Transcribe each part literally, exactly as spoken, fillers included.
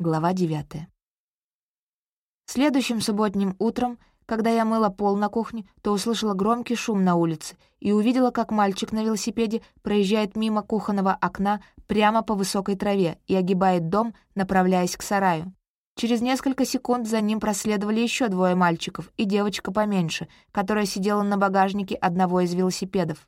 Глава девятая. Следующим субботним утром, когда я мыла пол на кухне, то услышала громкий шум на улице и увидела, как мальчик на велосипеде проезжает мимо кухонного окна прямо по высокой траве и огибает дом, направляясь к сараю. Через несколько секунд за ним проследовали еще двое мальчиков и девочка поменьше, которая сидела на багажнике одного из велосипедов.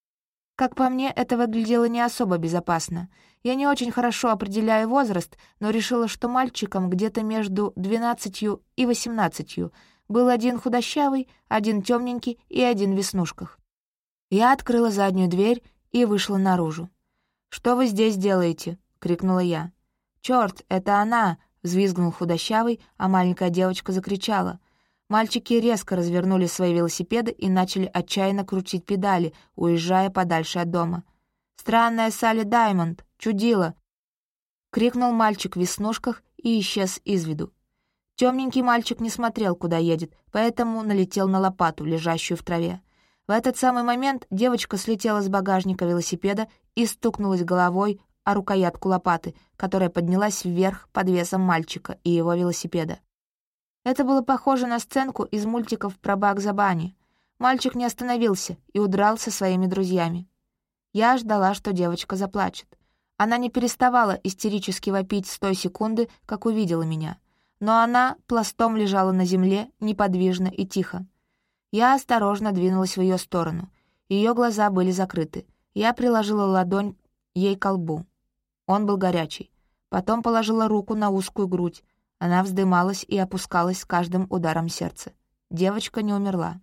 Как по мне, это выглядело не особо безопасно. Я не очень хорошо определяю возраст, но решила, что мальчикам где-то между двенадцатью и восемнадцатью. Был один худощавый, один темненький и один в веснушках. Я открыла заднюю дверь и вышла наружу. «Что вы здесь делаете?» — крикнула я. «Чёрт, это она!» — взвизгнул худощавый, а маленькая девочка закричала. Мальчики резко развернули свои велосипеды и начали отчаянно крутить педали, уезжая подальше от дома. «Странная Салли Даймонд! Чудила!» — крикнул мальчик в веснушках и исчез из виду. Темненький мальчик не смотрел, куда едет, поэтому налетел на лопату, лежащую в траве. В этот самый момент девочка слетела с багажника велосипеда и стукнулась головой о рукоятку лопаты, которая поднялась вверх под весом мальчика и его велосипеда. Это было похоже на сценку из мультиков про Багза Банни. Мальчик не остановился и удрал со своими друзьями. Я ждала, что девочка заплачет. Она не переставала истерически вопить с той секунды, как увидела меня. Но она пластом лежала на земле, неподвижно и тихо. Я осторожно двинулась в ее сторону. Ее глаза были закрыты. Я приложила ладонь ей к лбу. Он был горячий. Потом положила руку на узкую грудь. Она вздымалась и опускалась с каждым ударом сердца. Девочка не умерла.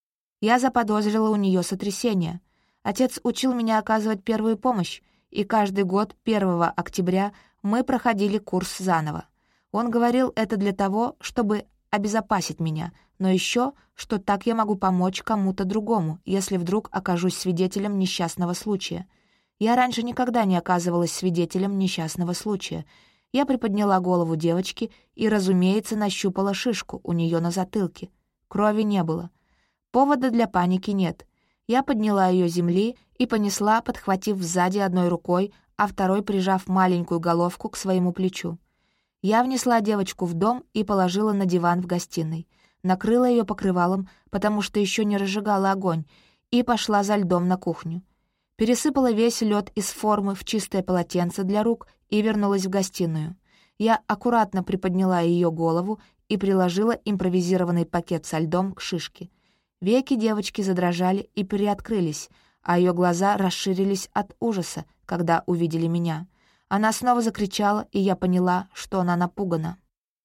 Я заподозрила у нее сотрясение. Отец учил меня оказывать первую помощь, и каждый год первого октября мы проходили курс заново. Он говорил это для того, чтобы обезопасить меня, но еще, что так я могу помочь кому-то другому, если вдруг окажусь свидетелем несчастного случая. Я раньше никогда не оказывалась свидетелем несчастного случая. Я приподняла голову девочки и, разумеется, нащупала шишку у нее на затылке. Крови не было. Повода для паники нет. Я подняла ее с земли и понесла, подхватив сзади одной рукой, а второй прижав маленькую головку к своему плечу. Я внесла девочку в дом и положила на диван в гостиной. Накрыла ее покрывалом, потому что еще не разжигала огонь, и пошла за льдом на кухню. Пересыпала весь лед из формы в чистое полотенце для рук и вернулась в гостиную. Я аккуратно приподняла ее голову и приложила импровизированный пакет со льдом к шишке. Веки девочки задрожали и приоткрылись, а ее глаза расширились от ужаса, когда увидели меня. Она снова закричала, и я поняла, что она напугана.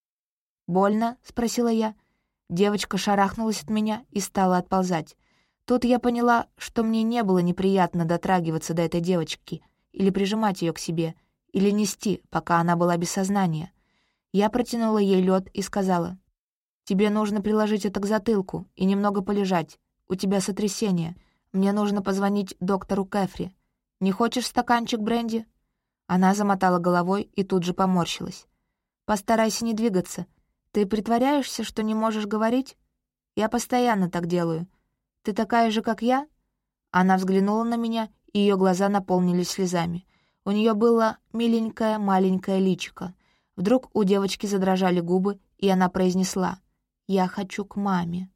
«Больно?» — спросила я. Девочка шарахнулась от меня и стала отползать. Тут я поняла, что мне не было неприятно дотрагиваться до этой девочки или прижимать ее к себе, или нести, пока она была без сознания. Я протянула ей лед и сказала: «Тебе нужно приложить это к затылку и немного полежать. У тебя сотрясение. Мне нужно позвонить доктору Кэфри. Не хочешь стаканчик бренди?» Она замотала головой и тут же поморщилась. «Постарайся не двигаться. Ты притворяешься, что не можешь говорить? Я постоянно так делаю. Ты такая же, как я?» Она взглянула на меня, и ее глаза наполнились слезами. У нее было миленькое маленькое личико. Вдруг у девочки задрожали губы, и она произнесла: «Я хочу к маме».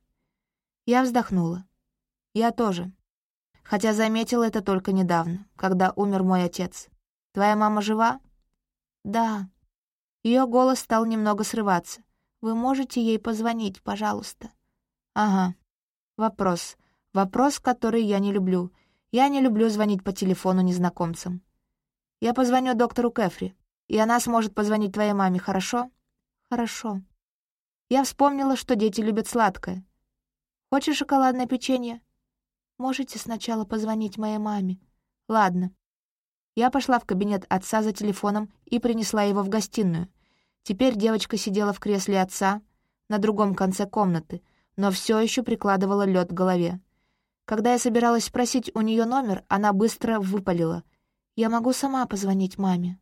Я вздохнула. Я тоже. Хотя заметила это только недавно, когда умер мой отец. «Твоя мама жива?» «Да». Ее голос стал немного срываться. «Вы можете ей позвонить, пожалуйста?» «Ага». Вопрос. Вопрос, который я не люблю. Я не люблю звонить по телефону незнакомцам. «Я позвоню доктору Кэфри, и она сможет позвонить твоей маме, хорошо?» «Хорошо». Я вспомнила, что дети любят сладкое. «Хочешь шоколадное печенье?» «Можете сначала позвонить моей маме?» «Ладно». Я пошла в кабинет отца за телефоном и принесла его в гостиную. Теперь девочка сидела в кресле отца на другом конце комнаты, но все еще прикладывала лед к голове. Когда я собиралась спросить у нее номер, она быстро выпалила: «Я могу сама позвонить маме».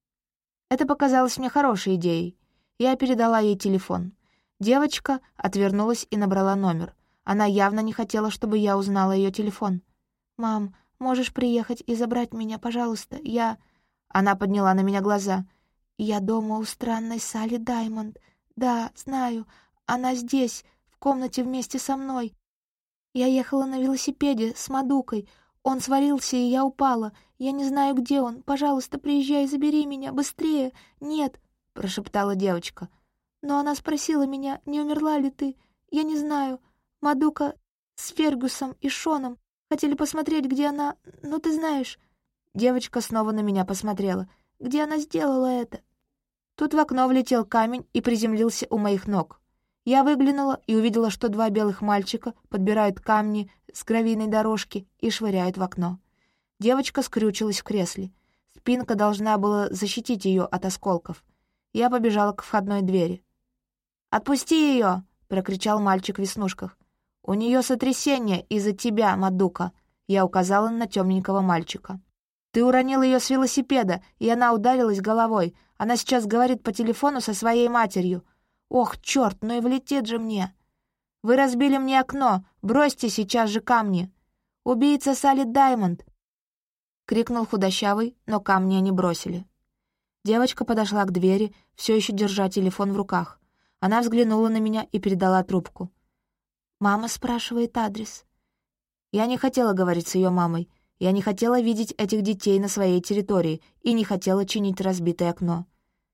Это показалось мне хорошей идеей. Я передала ей телефон. Девочка отвернулась и набрала номер. Она явно не хотела, чтобы я узнала ее телефон. «Мам, можешь приехать и забрать меня, пожалуйста? Я...» Она подняла на меня глаза. «Я дома у странной Салли Даймонд. Да, знаю, она здесь, в комнате вместе со мной. Я ехала на велосипеде с Мадукой. Он свалился, и я упала. Я не знаю, где он. Пожалуйста, приезжай и забери меня. Быстрее!» «Нет», — прошептала девочка. «Но она спросила меня, не умерла ли ты. Я не знаю. Мадука с Фергюсом и Шоном хотели посмотреть, где она... Ну, ты знаешь...» Девочка снова на меня посмотрела. «Где она сделала это?» Тут в окно влетел камень и приземлился у моих ног. Я выглянула и увидела, что два белых мальчика подбирают камни с гравийной дорожки и швыряют в окно. Девочка скрючилась в кресле. Спинка должна была защитить ее от осколков. Я побежала к входной двери. «Отпусти ее!» — прокричал мальчик в веснушках. «У нее сотрясение из-за тебя, Мадука!» — я указала на темненького мальчика. «Ты уронил ее с велосипеда, и она ударилась головой. Она сейчас говорит по телефону со своей матерью. Ох, черт, ну и влетит же мне! Вы разбили мне окно, бросьте сейчас же камни! Убийца Салли Даймонд!» — крикнул худощавый, но камни они бросили. Девочка подошла к двери, все еще держа телефон в руках. Она взглянула на меня и передала трубку. «Мама спрашивает адрес». Я не хотела говорить с ее мамой. Я не хотела видеть этих детей на своей территории и не хотела чинить разбитое окно.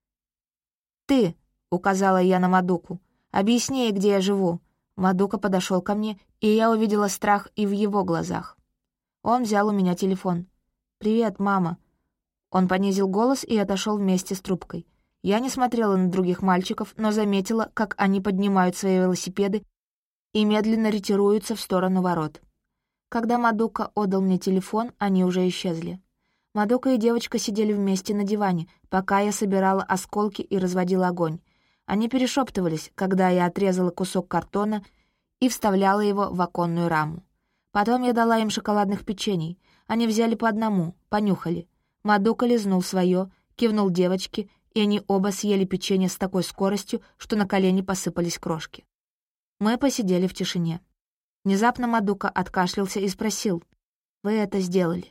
«Ты!» — указала я на Мадуку. «Объясни ей, где я живу». Мадука подошел ко мне, и я увидела страх и в его глазах. Он взял у меня телефон. «Привет, мама». Он понизил голос и отошел вместе с трубкой. Я не смотрела на других мальчиков, но заметила, как они поднимают свои велосипеды и медленно ретируются в сторону ворот. Когда Мадука отдал мне телефон, они уже исчезли. Мадука и девочка сидели вместе на диване, пока я собирала осколки и разводила огонь. Они перешептывались, когда я отрезала кусок картона и вставляла его в оконную раму. Потом я дала им шоколадных печений. Они взяли по одному, понюхали. Мадука лизнул свое, кивнул девочке, и они оба съели печенье с такой скоростью, что на колени посыпались крошки. Мы посидели в тишине. Внезапно Мадука откашлялся и спросил: «Вы это сделали?»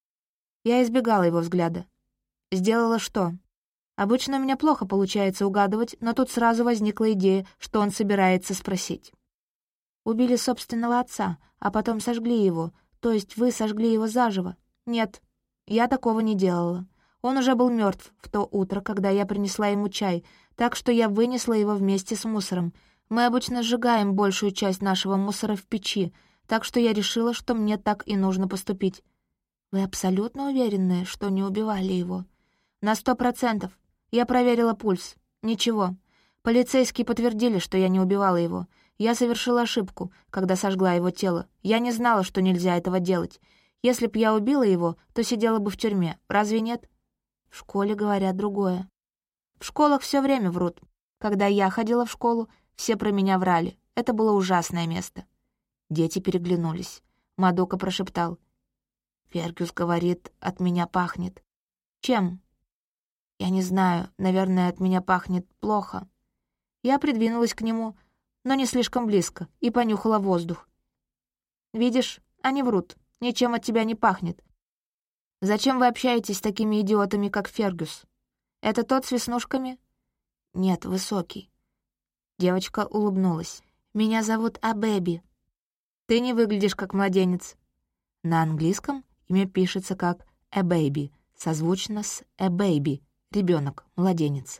Я избегала его взгляда. «Сделала что?» Обычно у меня плохо получается угадывать, но тут сразу возникла идея, что он собирается спросить. «Убили собственного отца, а потом сожгли его, то есть вы сожгли его заживо?» «Нет, я такого не делала. Он уже был мертв в то утро, когда я принесла ему чай, так что я вынесла его вместе с мусором. Мы обычно сжигаем большую часть нашего мусора в печи, так что я решила, что мне так и нужно поступить». «Вы абсолютно уверены, что не убивали его?» «На сто процентов. Я проверила пульс. Ничего. Полицейские подтвердили, что я не убивала его. Я совершила ошибку, когда сожгла его тело. Я не знала, что нельзя этого делать. Если б я убила его, то сидела бы в тюрьме. Разве нет?» «В школе говорят другое». «В школах все время врут. Когда я ходила в школу, все про меня врали. Это было ужасное место». Дети переглянулись. Мадука прошептал: «Фергюс говорит, от меня пахнет». «Чем?» «Я не знаю, наверное, от меня пахнет плохо». Я придвинулась к нему, но не слишком близко, и понюхала воздух. «Видишь, они врут, ничем от тебя не пахнет. Зачем вы общаетесь с такими идиотами, как Фергюс? Это тот с веснушками?» «Нет, высокий». Девочка улыбнулась. «Меня зовут Абэби». «Ты не выглядишь как младенец». На английском имя пишется как «a baby», созвучно с «a baby» — ребенок, младенец.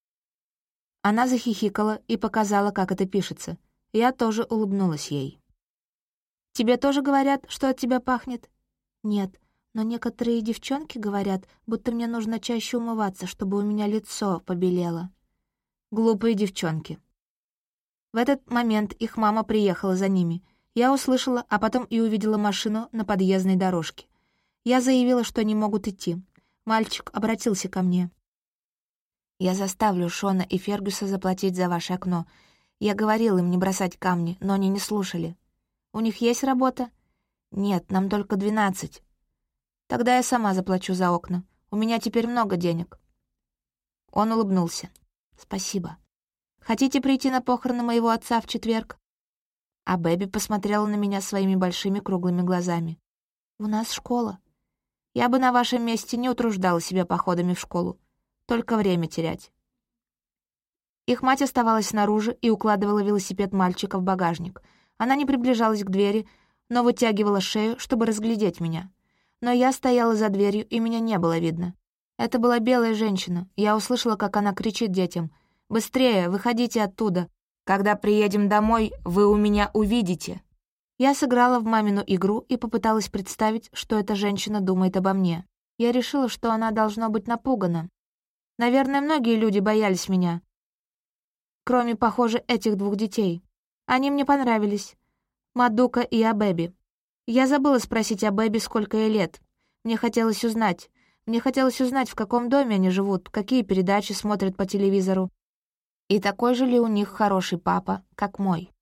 Она захихикала и показала, как это пишется. Я тоже улыбнулась ей. «Тебе тоже говорят, что от тебя пахнет?» «Нет, но некоторые девчонки говорят, будто мне нужно чаще умываться, чтобы у меня лицо побелело». Глупые девчонки. В этот момент их мама приехала за ними. Я услышала, а потом и увидела машину на подъездной дорожке. Я заявила, что они могут идти. Мальчик обратился ко мне. «Я заставлю Шона и Фергюса заплатить за ваше окно. Я говорил им не бросать камни, но они не слушали. У них есть работа?» «Нет, нам только двенадцать». «Тогда я сама заплачу за окна. У меня теперь много денег». Он улыбнулся. «Спасибо. Хотите прийти на похороны моего отца в четверг?» А Бэби посмотрела на меня своими большими круглыми глазами. «У нас школа. Я бы на вашем месте не утруждала себя походами в школу. Только время терять. Их мать оставалась снаружи и укладывала велосипед мальчика в багажник. Она не приближалась к двери, но вытягивала шею, чтобы разглядеть меня. Но я стояла за дверью, и меня не было видно. Это была белая женщина. Я услышала, как она кричит детям: «Быстрее, выходите оттуда! Когда приедем домой, вы у меня увидите!» Я сыграла в мамину игру и попыталась представить, что эта женщина думает обо мне. Я решила, что она должна быть напугана. Наверное, многие люди боялись меня, кроме, похоже, этих двух детей. Они мне понравились. Мадука и Абеби. Я забыла спросить Абеби, сколько ей лет. Мне хотелось узнать. Мне хотелось узнать, в каком доме они живут, какие передачи смотрят по телевизору. И такой же ли у них хороший папа, как мой.